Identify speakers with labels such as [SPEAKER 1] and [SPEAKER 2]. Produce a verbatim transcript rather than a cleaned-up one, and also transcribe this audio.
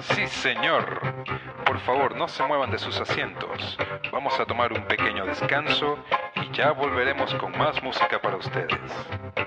[SPEAKER 1] Sí, señor. Por favor, no se muevan de sus asientos. Vamos a tomar un pequeño descanso y ya volveremos con más música para ustedes.